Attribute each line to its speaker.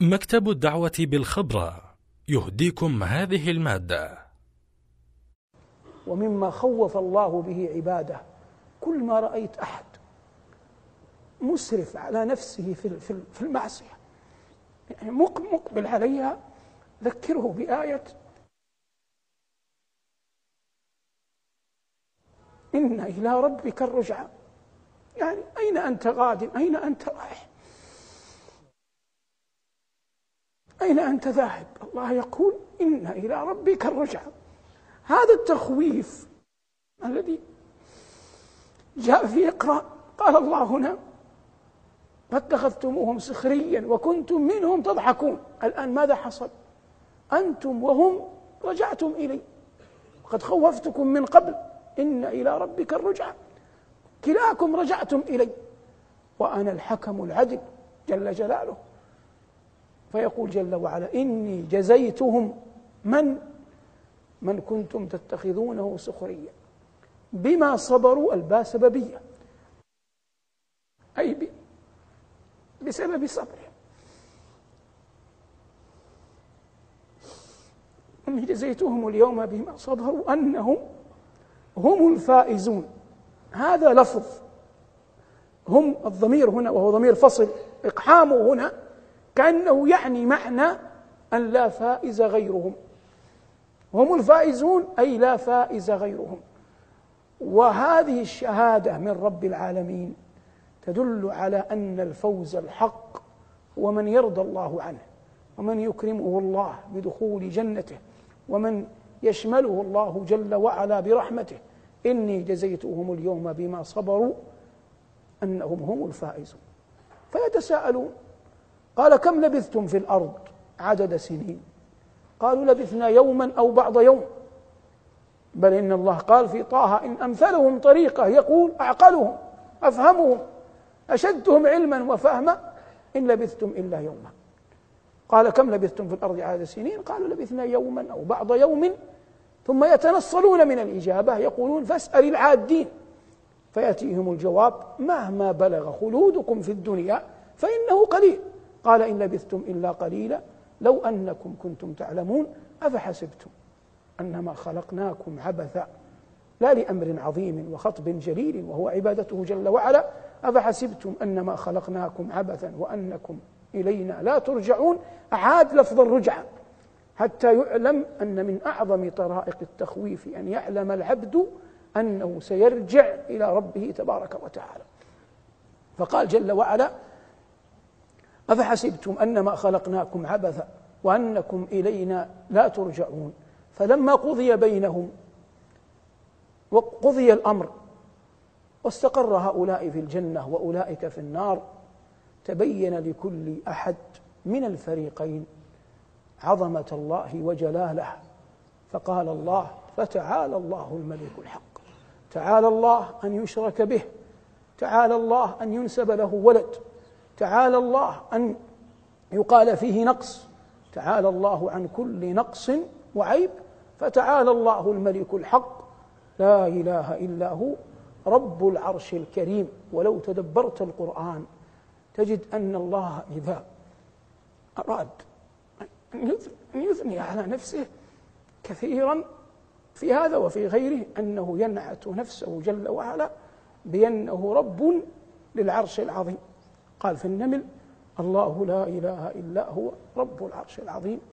Speaker 1: مكتب الدعوة بالخبرة يهديكم هذه المادة.
Speaker 2: ومما خوف الله به عباده كل ما رأيت أحد مسرف على نفسه في المعصية، يعني مقبل عليها، ذكره بآية إن إلى ربك الرجعى. يعني أين أنت غاد؟ أين أنت رايح؟ أين أنت ذاهب؟ الله يقول إن إلى ربك الرجعى. هذا التخويف الذي جاء في اقرأ، قال الله هنا فاتخذتموهم سخريا وكنتم منهم تضحكون. الآن ماذا حصل؟ أنتم وهم رجعتم إلي، قد خوفتكم من قبل إن إلى ربك الرجعى، كلاكم رجعتم إلي وأنا الحكم العدل جل جلاله. فيقول جل وعلا إني جزيتهم من كنتم تتخذونه سخريا بما صبروا. الباء سببية، أي بسبب صبرهم. إني جزيتهم اليوم بما صبروا أنهم هم الفائزون. هذا لفظ هم، الضمير هنا وهو ضمير فصل، إقحامه هنا كأنه يعني معنى أن لا فائز غيرهم. هم الفائزون أي لا فائز غيرهم. وهذه الشهادة من رب العالمين تدل على أن الفوز الحق هو من يرضى الله عنه، ومن يكرمه الله بدخول جنته، ومن يشمله الله جل وعلا برحمته. إني جزيتهم اليوم بما صبروا أنهم هم الفائزون. فيتساءلون قال كم لبثتم في الأرض عدد سنين؟ قالوا لبثنا يوما أو بعض يوم. بل إن الله قال في طه إن أمثلهم طريقة يقول أعقلهم أفهمهم أشدهم علما وفهما إن لبثتم إلا يوما. قال كم لبثتم في الأرض عدد سنين؟ قالوا لبثنا يوما أو بعض يوم. ثم يتنصلون من الإجابة يقولون فاسأل العادين، فيأتيهم الجواب مهما بلغ خلودكم في الدنيا فإنه قليل. قال إن لبثتم إلا قليلا لو أنكم كنتم تعلمون أفحسبتم أنما خلقناكم عبثا لا لأمر عظيم وخطب جليل وهو عبادته جل وعلا. أفحسبتم أنما خلقناكم عبثا وأنكم إلينا لا ترجعون. أعاد لفظ الرجعة حتى يعلم أن من أعظم طرائق التخويف أن يعلم العبد أنه سيرجع إلى ربه تبارك وتعالى. فقال جل وعلا أفحسبتم أنما خلقناكم عبثا وأنكم إلينا لا ترجعون. فلما قضي بينهم وقضي الأمر واستقر هؤلاء في الجنة وأولئك في النار، تبين لكل أحد من الفريقين عظمة الله وجلاله. فقال الله فتعالى الله الملك الحق. تعالى الله أن يشرك به، تعالى الله أن ينسب له ولد، تعالى الله أن يقال فيه نقص، تعالى الله عن كل نقص وعيب. فتعالى الله الملك الحق لا إله إلا هو رب العرش الكريم. ولو تدبرت القرآن تجد أن الله إذا أراد أن يثني على نفسه كثيرا في هذا وفي غيره أنه ينعت نفسه جل وعلا بأنه رب للعرش العظيم. قال في النمل الله لا إله إلا هو رب العرش العظيم.